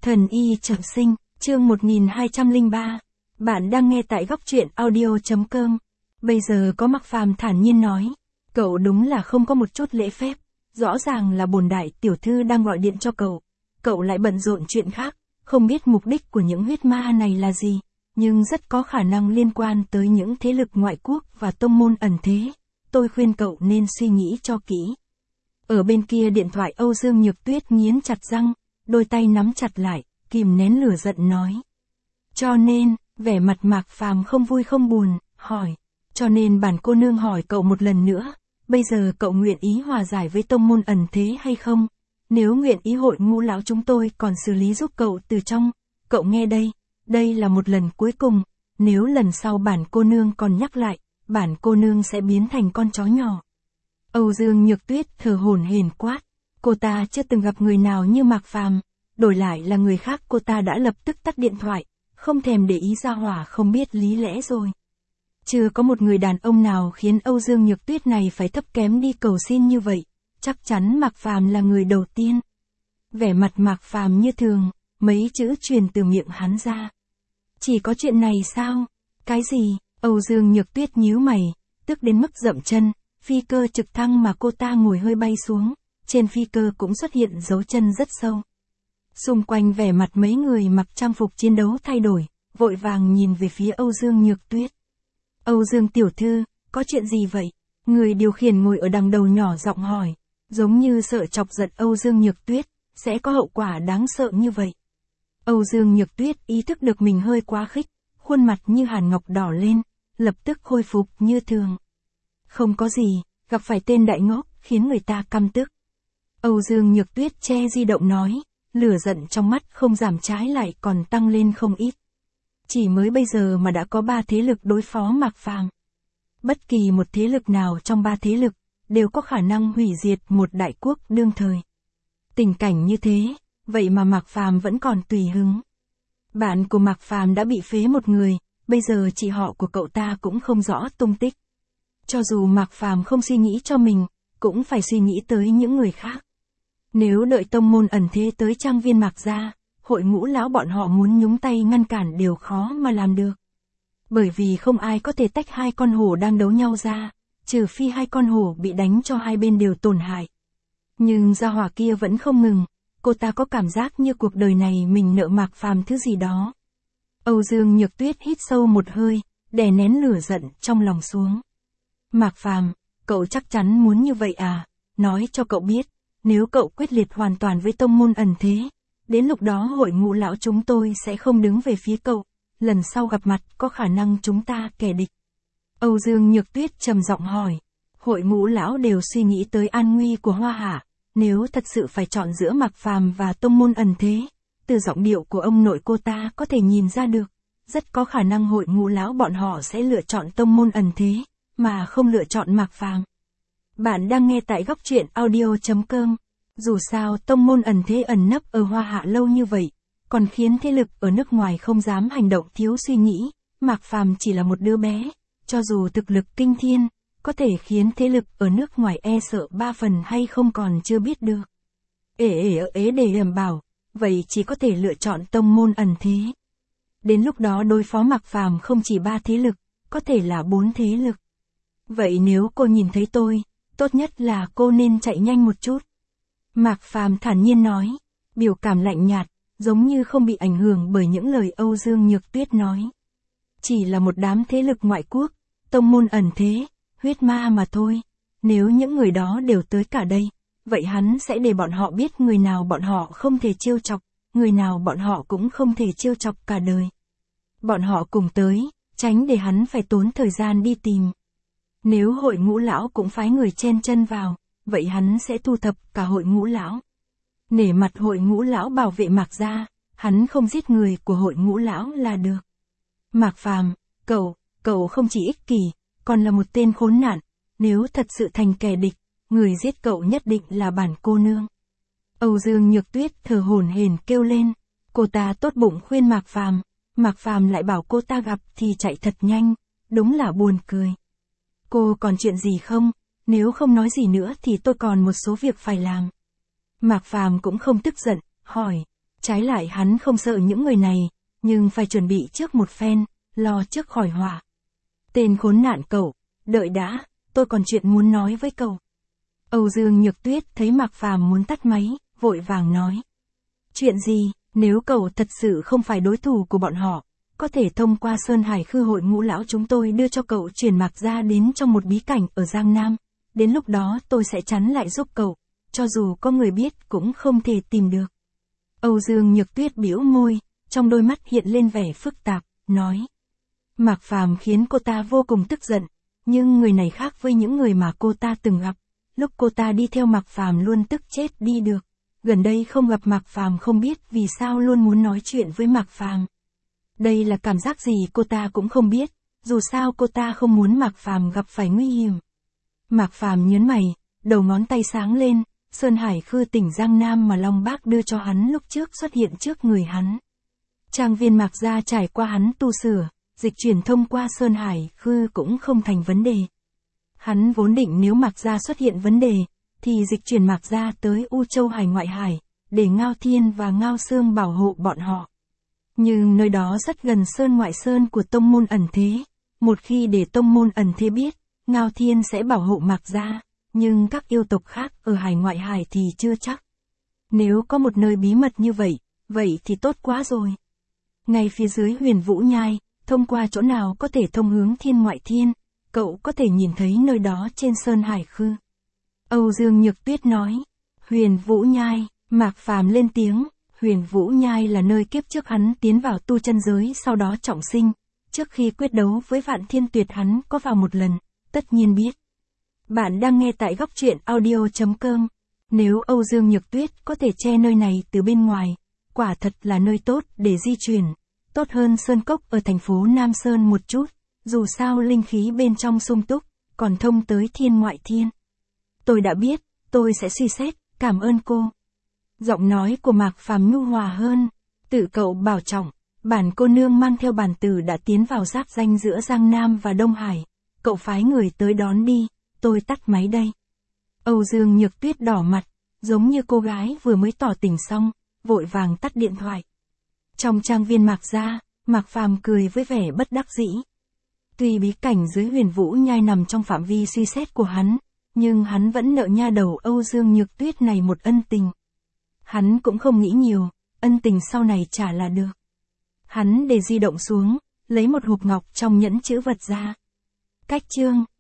Thần y trọng sinh, chương 1203. Bạn đang nghe tại góc truyện audio.com. Bây giờ có Mạc Phàm thản nhiên nói. Cậu đúng là không có một chút lễ phép. Rõ ràng là bổn đại tiểu thư đang gọi điện cho cậu. Cậu lại bận rộn chuyện khác. Không biết mục đích của những huyết ma này là gì. Nhưng rất có khả năng liên quan tới những thế lực ngoại quốc và tông môn ẩn thế. Tôi khuyên cậu nên suy nghĩ cho kỹ. Ở bên kia điện thoại Âu Dương Nhược Tuyết nghiến chặt răng. Đôi tay nắm chặt lại, kìm nén lửa giận nói. Cho nên, vẻ mặt Mạc Phàm không vui không buồn, hỏi. Cho nên bản cô nương hỏi cậu một lần nữa, bây giờ cậu nguyện ý hòa giải với tông môn ẩn thế hay không? Nếu nguyện ý hội ngũ lão chúng tôi còn xử lý giúp cậu từ trong, cậu nghe đây là một lần cuối cùng, nếu lần sau bản cô nương còn nhắc lại, bản cô nương sẽ biến thành con chó nhỏ. Âu Dương Nhược Tuyết thở hổn hển quát. Cô ta chưa từng gặp người nào như Mạc Phàm, đổi lại là người khác cô ta đã lập tức tắt điện thoại, không thèm để ý ra hỏa không biết lý lẽ rồi. Chưa có một người đàn ông nào khiến Âu Dương Nhược Tuyết này phải thấp kém đi cầu xin như vậy, chắc chắn Mạc Phàm là người đầu tiên. Vẻ mặt Mạc Phàm như thường, mấy chữ truyền từ miệng hắn ra. Chỉ có chuyện này sao? Cái gì? Âu Dương Nhược Tuyết nhíu mày, tức đến mức dậm chân, phi cơ trực thăng mà cô ta ngồi hơi bay xuống. Trên phi cơ cũng xuất hiện dấu chân rất sâu. Xung quanh vẻ mặt mấy người mặc trang phục chiến đấu thay đổi, vội vàng nhìn về phía Âu Dương Nhược Tuyết. Âu Dương tiểu thư, có chuyện gì vậy? Người điều khiển ngồi ở đằng đầu nhỏ giọng hỏi, giống như sợ chọc giận Âu Dương Nhược Tuyết, sẽ có hậu quả đáng sợ như vậy. Âu Dương Nhược Tuyết ý thức được mình hơi quá khích, khuôn mặt như hàn ngọc đỏ lên, lập tức khôi phục như thường. Không có gì, gặp phải tên đại ngốc, khiến người ta căm tức. Âu Dương Nhược Tuyết che di động nói, lửa giận trong mắt không giảm trái lại còn tăng lên không ít. Chỉ mới bây giờ mà đã có 3 thế lực đối phó Mạc Phàm. Bất kỳ một thế lực nào trong 3 thế lực, đều có khả năng hủy diệt một đại quốc đương thời. Tình cảnh như thế, vậy mà Mạc Phàm vẫn còn tùy hứng. Bạn của Mạc Phàm đã bị phế một người, bây giờ chị họ của cậu ta cũng không rõ tung tích. Cho dù Mạc Phàm không suy nghĩ cho mình, cũng phải suy nghĩ tới những người khác. Nếu đợi tông môn ẩn thế tới trang viên Mạc gia, hội ngũ lão bọn họ muốn nhúng tay ngăn cản đều khó mà làm được. Bởi vì không ai có thể tách hai con hổ đang đấu nhau ra, trừ phi hai con hổ bị đánh cho hai bên đều tổn hại. Nhưng gia hỏa kia vẫn không ngừng, cô ta có cảm giác như cuộc đời này mình nợ Mạc Phàm thứ gì đó. Âu Dương Nhược Tuyết hít sâu một hơi, đè nén lửa giận trong lòng xuống. Mạc Phàm, cậu chắc chắn muốn như vậy à? Nói cho cậu biết. Nếu cậu quyết liệt hoàn toàn với tông môn ẩn thế, đến lúc đó hội ngũ lão chúng tôi sẽ không đứng về phía cậu, lần sau gặp mặt có khả năng chúng ta kẻ địch. Âu Dương Nhược Tuyết trầm giọng hỏi, hội ngũ lão đều suy nghĩ tới an nguy của Hoa Hạ, nếu thật sự phải chọn giữa Mạc Phàm và tông môn ẩn thế, từ giọng điệu của ông nội cô ta có thể nhìn ra được, rất có khả năng hội ngũ lão bọn họ sẽ lựa chọn tông môn ẩn thế, mà không lựa chọn Mạc Phàm. Bạn đang nghe tại góc truyện audio.com. Dù sao tông môn ẩn thế ẩn nấp ở Hoa Hạ lâu như vậy, còn khiến thế lực ở nước ngoài không dám hành động thiếu suy nghĩ, Mạc Phàm chỉ là một đứa bé, cho dù thực lực kinh thiên, có thể khiến thế lực ở nước ngoài e sợ 3 phần hay không còn chưa biết được. Để đảm bảo, vậy chỉ có thể lựa chọn tông môn ẩn thế. Đến lúc đó đối phó Mạc Phàm không chỉ 3 thế lực, có thể là 4 thế lực. Vậy nếu cô nhìn thấy tôi, tốt nhất là cô nên chạy nhanh một chút. Mạc Phàm thản nhiên nói, biểu cảm lạnh nhạt, giống như không bị ảnh hưởng bởi những lời Âu Dương Nhược Tuyết nói. Chỉ là một đám thế lực ngoại quốc, tông môn ẩn thế, huyết ma mà thôi. Nếu những người đó đều tới cả đây, vậy hắn sẽ để bọn họ biết người nào bọn họ không thể trêu chọc, người nào bọn họ cũng không thể trêu chọc cả đời. Bọn họ cùng tới, tránh để hắn phải tốn thời gian đi tìm. Nếu hội ngũ lão cũng phái người chen chân vào, vậy hắn sẽ thu thập cả hội ngũ lão. Nể mặt hội ngũ lão bảo vệ Mạc gia, hắn không giết người của hội ngũ lão là được. Mạc Phàm, cậu không chỉ ích kỷ, còn là một tên khốn nạn, nếu thật sự thành kẻ địch, người giết cậu nhất định là bản cô nương. Âu Dương Nhược Tuyết thở hổn hển kêu lên, cô ta tốt bụng khuyên Mạc Phàm lại bảo cô ta gặp thì chạy thật nhanh, đúng là buồn cười. Cô còn chuyện gì không? Nếu không nói gì nữa thì tôi còn một số việc phải làm. Mạc Phàm cũng không tức giận, hỏi. Trái lại hắn không sợ những người này, nhưng phải chuẩn bị trước một phen, lo trước khỏi họa. Tên khốn nạn cậu, đợi đã, tôi còn chuyện muốn nói với cậu. Âu Dương Nhược Tuyết thấy Mạc Phàm muốn tắt máy, vội vàng nói. Chuyện gì, nếu cậu thật sự không phải đối thủ của bọn họ, có thể thông qua Sơn Hải Khư hội ngũ lão chúng tôi đưa cho cậu chuyển Mạc gia đến trong một bí cảnh ở Giang Nam. Đến lúc đó tôi sẽ chắn lại giúp cậu, cho dù có người biết cũng không thể tìm được. Âu Dương Nhược Tuyết bĩu môi, trong đôi mắt hiện lên vẻ phức tạp, nói. Mạc Phàm khiến cô ta vô cùng tức giận, nhưng người này khác với những người mà cô ta từng gặp. Lúc cô ta đi theo Mạc Phàm luôn tức chết đi được. Gần đây không gặp Mạc Phàm không biết vì sao luôn muốn nói chuyện với Mạc Phàm. Đây là cảm giác gì cô ta cũng không biết, dù sao cô ta không muốn Mạc Phàm gặp phải nguy hiểm. Mạc Phàm nhớn mày, đầu ngón tay sáng lên, Sơn Hải Khư tỉnh Giang Nam mà Long Bác đưa cho hắn lúc trước xuất hiện trước người hắn. Trang viên Mạc gia trải qua hắn tu sửa, dịch chuyển thông qua Sơn Hải Khư cũng không thành vấn đề. Hắn vốn định nếu Mạc gia xuất hiện vấn đề, thì dịch chuyển Mạc gia tới U Châu Hải ngoại hải, để Ngao Thiên và Ngao Sương bảo hộ bọn họ. Nhưng nơi đó rất gần Sơn ngoại sơn của tông môn ẩn thế, một khi để tông môn ẩn thế biết, Ngao Thiên sẽ bảo hộ Mạc gia, nhưng các yêu tộc khác ở hải ngoại hải thì chưa chắc. Nếu có một nơi bí mật như vậy, vậy thì tốt quá rồi. Ngay phía dưới Huyền Vũ Nhai, thông qua chỗ nào có thể thông hướng thiên ngoại thiên, cậu có thể nhìn thấy nơi đó trên Sơn Hải Khư. Âu Dương Nhược Tuyết nói. Huyền Vũ Nhai, Mạc Phàm lên tiếng. Huyền Vũ Nhai là nơi kiếp trước hắn tiến vào tu chân giới sau đó trọng sinh. Trước khi quyết đấu với Vạn Thiên Tuyệt hắn có vào một lần, tất nhiên biết. Bạn đang nghe tại góc truyện audio.com. Nếu Âu Dương Nhược Tuyết có thể che nơi này từ bên ngoài, quả thật là nơi tốt để di chuyển. Tốt hơn Sơn Cốc ở thành phố Nam Sơn một chút, dù sao linh khí bên trong sung túc, còn thông tới thiên ngoại thiên. Tôi đã biết, tôi sẽ suy xét, cảm ơn cô. Giọng nói của Mạc Phàm nhu hòa hơn, tự cậu bảo trọng, bản cô nương mang theo bản tử đã tiến vào giáp ranh giữa Giang Nam và Đông Hải, cậu phái người tới đón đi, tôi tắt máy đây. Âu Dương Nhược Tuyết đỏ mặt, giống như cô gái vừa mới tỏ tình xong, vội vàng tắt điện thoại. Trong trang viên Mạc gia, Mạc Phàm cười với vẻ bất đắc dĩ. Tuy bí cảnh dưới Huyền Vũ Nhai nằm trong phạm vi suy xét của hắn, nhưng hắn vẫn nợ nha đầu Âu Dương Nhược Tuyết này một ân tình. Hắn cũng không nghĩ nhiều, ân tình sau này trả là được. Hắn để di động xuống, lấy một hộp ngọc trong nhẫn chữ vật ra. Cách chương